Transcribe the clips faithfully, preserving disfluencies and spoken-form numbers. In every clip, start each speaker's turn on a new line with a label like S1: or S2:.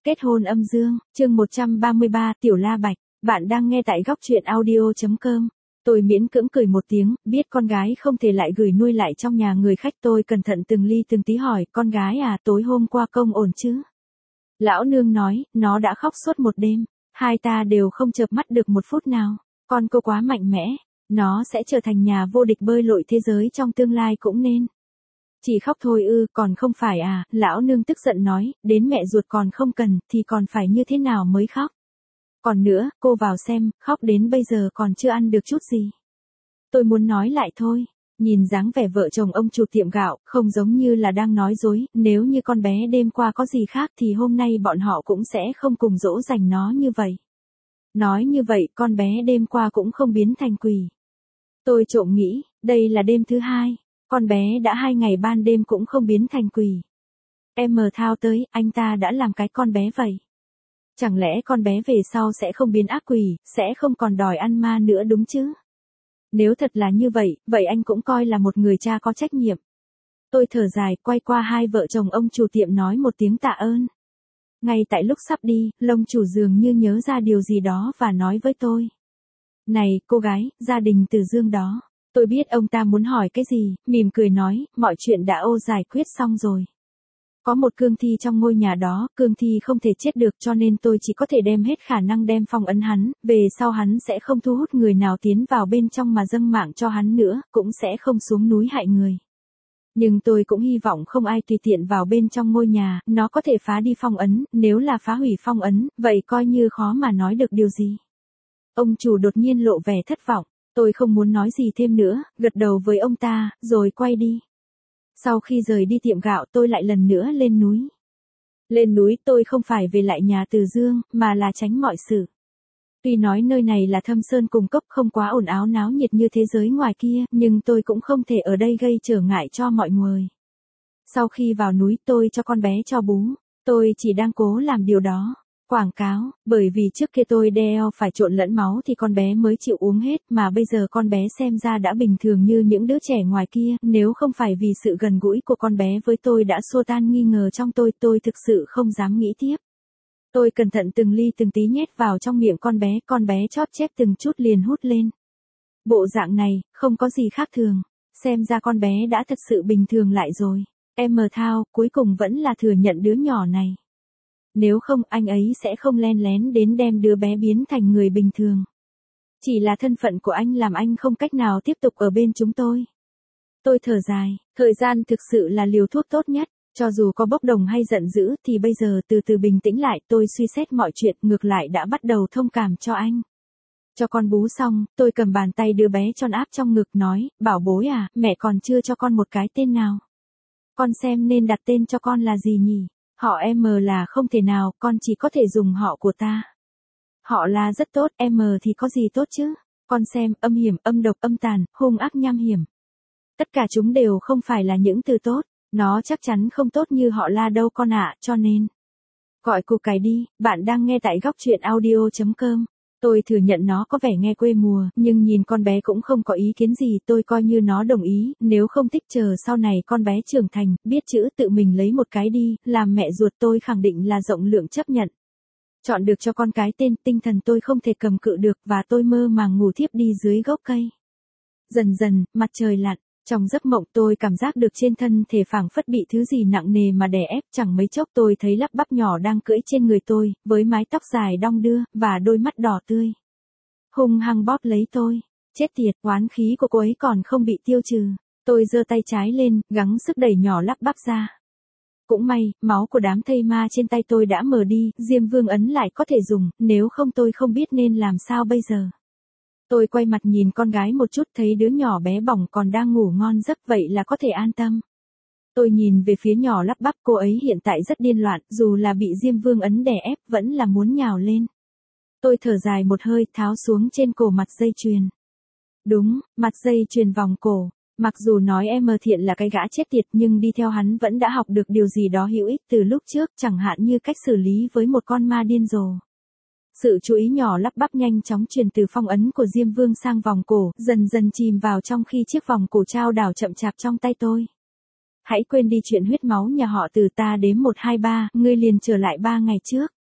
S1: Kết hôn âm dương, chương một trăm ba mươi ba, Tiểu La Bạch, bạn đang nghe tại góc truyện audio chấm com. Tôi miễn cưỡng cười một tiếng, biết con gái không thể lại gửi nuôi lại trong nhà người khách, tôi cẩn thận từng ly từng tí hỏi, con gái à, tối hôm qua công ổn chứ? Lão nương nói, nó đã khóc suốt một đêm, hai ta đều không chợp mắt được một phút nào, con cô quá mạnh mẽ, nó sẽ trở thành nhà vô địch bơi lội thế giới trong tương lai cũng nên. Chỉ khóc thôi ư, còn không phải à, lão nương tức giận nói, đến mẹ ruột còn không cần, thì còn phải như thế nào mới khóc. Còn nữa, cô vào xem, khóc đến bây giờ còn chưa ăn được chút gì. Tôi muốn nói lại thôi, nhìn dáng vẻ vợ chồng ông chủ tiệm gạo, không giống như là đang nói dối, nếu như con bé đêm qua có gì khác thì hôm nay bọn họ cũng sẽ không cùng dỗ dành nó như vậy. Nói như vậy, con bé đêm qua cũng không biến thành quỷ. Tôi trộm nghĩ, đây là đêm thứ hai. Con bé đã hai ngày ban đêm cũng không biến thành quỷ. Em mờ thao tới, anh ta đã làm cái con bé vậy. Chẳng lẽ con bé về sau sẽ không biến ác quỷ, sẽ không còn đòi ăn ma nữa đúng chứ? Nếu thật là như vậy, vậy anh cũng coi là một người cha có trách nhiệm. Tôi thở dài, quay qua hai vợ chồng ông chủ tiệm nói một tiếng tạ ơn. Ngay tại lúc sắp đi, lông chủ dường như nhớ ra điều gì đó và nói với tôi. Này, cô gái, gia đình Từ Dương đó. Tôi biết ông ta muốn hỏi cái gì, mỉm cười nói, mọi chuyện đã ô giải quyết xong rồi. Có một cương thi trong ngôi nhà đó, cương thi không thể chết được cho nên tôi chỉ có thể đem hết khả năng đem phong ấn hắn, về sau hắn sẽ không thu hút người nào tiến vào bên trong mà dâng mạng cho hắn nữa, cũng sẽ không xuống núi hại người. Nhưng tôi cũng hy vọng không ai tùy tiện vào bên trong ngôi nhà, nó có thể phá đi phong ấn, nếu là phá hủy phong ấn, vậy coi như khó mà nói được điều gì. Ông chủ đột nhiên lộ vẻ thất vọng. Tôi không muốn nói gì thêm nữa, gật đầu với ông ta, rồi quay đi. Sau khi rời đi tiệm gạo tôi lại lần nữa lên núi. Lên núi tôi không phải về lại nhà Từ Dương, mà là tránh mọi sự. Tuy nói nơi này là thâm sơn cùng cốc không quá ồn ào náo nhiệt như thế giới ngoài kia, nhưng tôi cũng không thể ở đây gây trở ngại cho mọi người. Sau khi vào núi tôi cho con bé cho bú, tôi chỉ đang cố làm điều đó. Quảng cáo, bởi vì trước kia tôi đeo phải trộn lẫn máu thì con bé mới chịu uống hết, mà bây giờ con bé xem ra đã bình thường như những đứa trẻ ngoài kia, nếu không phải vì sự gần gũi của con bé với tôi đã xua tan nghi ngờ trong tôi, tôi thực sự không dám nghĩ tiếp. Tôi cẩn thận từng ly từng tí nhét vào trong miệng con bé, con bé chóp chép từng chút liền hút lên. Bộ dạng này, không có gì khác thường, xem ra con bé đã thật sự bình thường lại rồi. Em mờ thao, cuối cùng vẫn là thừa nhận đứa nhỏ này. Nếu không anh ấy sẽ không len lén đến đem đứa bé biến thành người bình thường. Chỉ là thân phận của anh làm anh không cách nào tiếp tục ở bên chúng tôi. Tôi thở dài, thời gian thực sự là liều thuốc tốt nhất, cho dù có bốc đồng hay giận dữ thì bây giờ từ từ bình tĩnh lại tôi suy xét mọi chuyện ngược lại đã bắt đầu thông cảm cho anh. Cho con bú xong, tôi cầm bàn tay đứa bé tròn áp trong ngực nói, bảo bối à, mẹ còn chưa cho con một cái tên nào. Con xem nên đặt tên cho con là gì nhỉ? Họ em là không thể nào, con chỉ có thể dùng họ của ta. Họ là rất tốt, em thì có gì tốt chứ? Con xem, âm hiểm, âm độc, âm tàn, hung ác, nham hiểm. Tất cả chúng đều không phải là những từ tốt, nó chắc chắn không tốt như họ La đâu con ạ, cho nên. Gọi cụ cải đi, bạn đang nghe tại góc truyện audio chấm com. Tôi thừa nhận nó có vẻ nghe quê mùa, nhưng nhìn con bé cũng không có ý kiến gì, tôi coi như nó đồng ý, nếu không thích chờ sau này con bé trưởng thành, biết chữ tự mình lấy một cái đi, làm mẹ ruột tôi khẳng định là rộng lượng chấp nhận. Chọn được cho con cái tên, tinh thần tôi không thể cầm cự được và tôi mơ màng ngủ thiếp đi dưới gốc cây. Dần dần, mặt trời lặn. Trong giấc mộng tôi cảm giác được trên thân thể phảng phất bị thứ gì nặng nề mà đè ép, chẳng mấy chốc tôi thấy lắp bắp nhỏ đang cưỡi trên người tôi, với mái tóc dài đong đưa, và đôi mắt đỏ tươi. Hung hăng bóp lấy tôi, chết tiệt, oán khí của cô ấy còn không bị tiêu trừ. Tôi giơ tay trái lên, gắng sức đẩy nhỏ lắp bắp ra. Cũng may, máu của đám thây ma trên tay tôi đã mờ đi, Diêm Vương ấn lại có thể dùng, nếu không tôi không biết nên làm sao bây giờ. Tôi quay mặt nhìn con gái một chút thấy đứa nhỏ bé bỏng còn đang ngủ ngon giấc vậy là có thể an tâm. Tôi nhìn về phía nhỏ lắp bắp cô ấy hiện tại rất điên loạn, dù là bị Diêm Vương ấn đè ép vẫn là muốn nhào lên. Tôi thở dài một hơi tháo xuống trên cổ mặt dây chuyền. Đúng, mặt dây chuyền vòng cổ. Mặc dù nói em mờ thiện là cái gã chết tiệt nhưng đi theo hắn vẫn đã học được điều gì đó hữu ích từ lúc trước, chẳng hạn như cách xử lý với một con ma điên rồ. Sự chú ý nhỏ lắp bắp nhanh chóng truyền từ phong ấn của Diêm Vương sang vòng cổ, dần dần chìm vào trong khi chiếc vòng cổ trao đảo chậm chạp trong tay tôi. Hãy quên đi chuyện huyết máu nhà họ Từ, ta đếm một hai ba, ngươi liền trở lại ba ngày trước.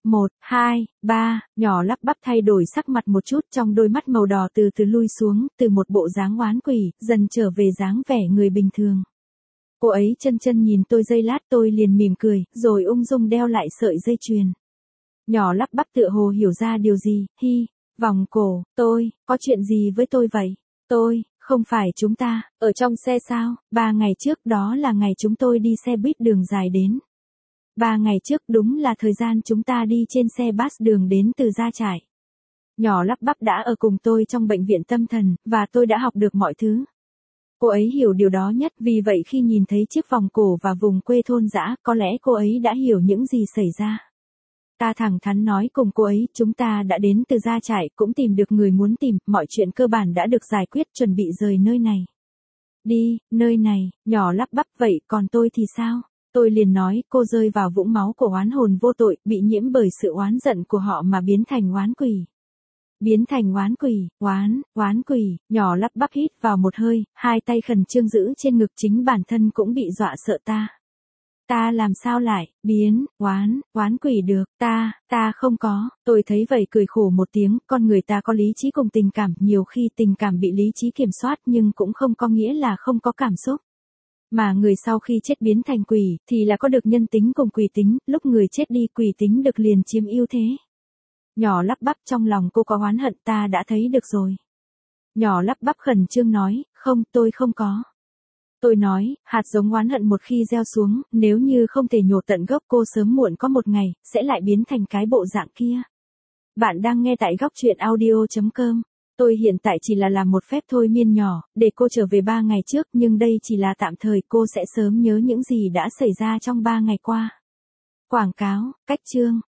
S1: Một, hai, ba, nhỏ lắp bắp thay đổi sắc mặt một chút, trong đôi mắt màu đỏ từ từ lui xuống, từ một bộ dáng oán quỷ, dần trở về dáng vẻ người bình thường. Cô ấy chân chân nhìn tôi giây lát, tôi liền mỉm cười, rồi ung dung đeo lại sợi dây chuyền. Nhỏ lắp bắp tựa hồ hiểu ra điều gì, hi, vòng cổ, tôi, có chuyện gì với tôi vậy? Tôi, không phải chúng ta, ở trong xe sao? Ba ngày trước đó là ngày chúng tôi đi xe buýt đường dài đến. Ba ngày trước đúng là thời gian chúng ta đi trên xe bus đường đến từ Gia Trại. Nhỏ lắp bắp đã ở cùng tôi trong bệnh viện tâm thần, và tôi đã học được mọi thứ. Cô ấy hiểu điều đó nhất, vì vậy khi nhìn thấy chiếc vòng cổ và vùng quê thôn dã, có lẽ cô ấy đã hiểu những gì xảy ra. Ta thẳng thắn nói cùng cô ấy, chúng ta đã đến từ Gia Trại, cũng tìm được người muốn tìm, mọi chuyện cơ bản đã được giải quyết, chuẩn bị rời nơi này. Đi, nơi này, nhỏ lắp bắp, vậy còn tôi thì sao? Tôi liền nói, cô rơi vào vũng máu của oán hồn vô tội, bị nhiễm bởi sự oán giận của họ mà biến thành oán quỷ. Biến thành oán quỷ, oán, oán quỷ, nhỏ lắp bắp hít vào một hơi, hai tay khẩn trương giữ trên ngực, chính bản thân cũng bị dọa sợ. Ta, ta làm sao lại, biến, oán, oán quỷ được, ta, ta không có, tôi thấy vậy cười khổ một tiếng, con người ta có lý trí cùng tình cảm, nhiều khi tình cảm bị lý trí kiểm soát nhưng cũng không có nghĩa là không có cảm xúc. Mà người sau khi chết biến thành quỷ, thì là có được nhân tính cùng quỷ tính, lúc người chết đi quỷ tính được liền chiếm ưu thế. Nhỏ lắp bắp, trong lòng cô có oán hận, ta đã thấy được rồi. Nhỏ lắp bắp khẩn trương nói, không, tôi không có. Tôi nói, hạt giống oán hận một khi gieo xuống, nếu như không thể nhổ tận gốc, cô sớm muộn có một ngày, sẽ lại biến thành cái bộ dạng kia. Bạn đang nghe tại góc truyện audio chấm com. Tôi hiện tại chỉ là làm một phép thôi miên nhỏ, để cô trở về ba ngày trước, nhưng đây chỉ là tạm thời, cô sẽ sớm nhớ những gì đã xảy ra trong ba ngày qua. Quảng cáo, cách chương.